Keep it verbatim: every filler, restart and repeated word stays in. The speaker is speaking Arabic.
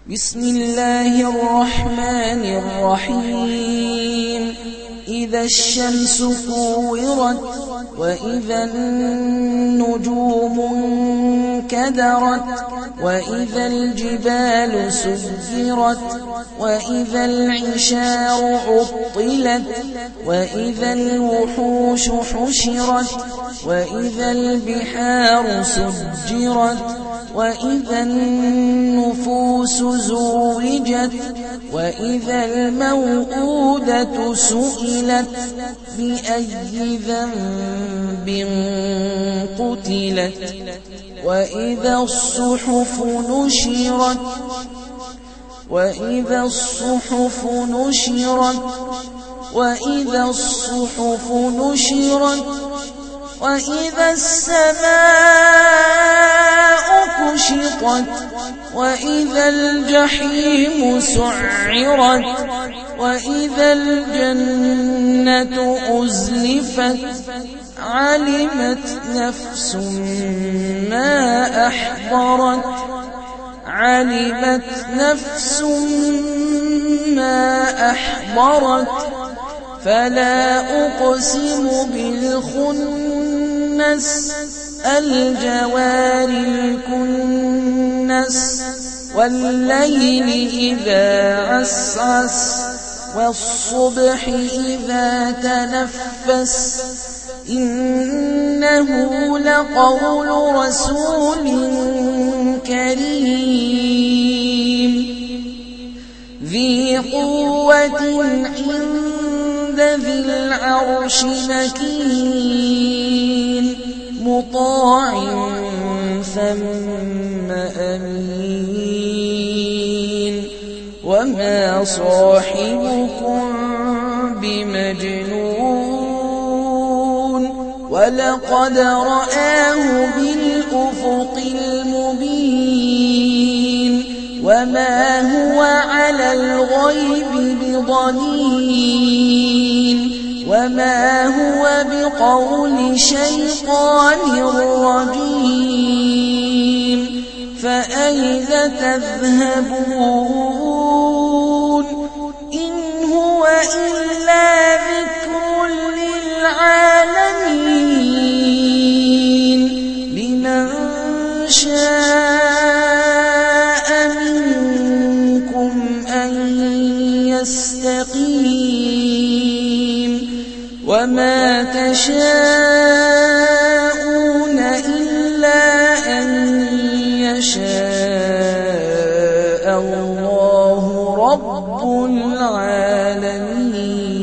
بسم الله الرحمن الرحيم إذا الشمس كورت وإذا النجوم انكدرت وإذا الجبال سيرت وإذا العشار عطلت وإذا الوحوش حشرت وإذا البحار سجرت وإذا النفوس زوجت وإذا الموءودة سئلت بأي ذنب قتلت وإذا الصحف نشرت وإذا الصحف نشرت وإذا الصحف نشرت وإذا السماء كشطت وإذا الجحيم سعرت وإذا الجنة أزلفت علمت نفس ما أحضرت علمت نفس ما أحضرت فلا أقسم بالخنس الجوار الكنس والليل إذا عسعس والصبح إذا تنفس إنه لقول رسول كريم ذي قوة عند ذي العرش مكين مطاع ثم أمين وما صاحبكم بمجنون ولقد رآه بالأفق المبين وما هو على الغيب بضنين وما هو بقول شيطان رجيم فأين تذهبون إن هو إلا ذكر للعالمين لمن شاء منكم أن يستقيم وما تشاءون إلا أن يشاء الله رب العالمين.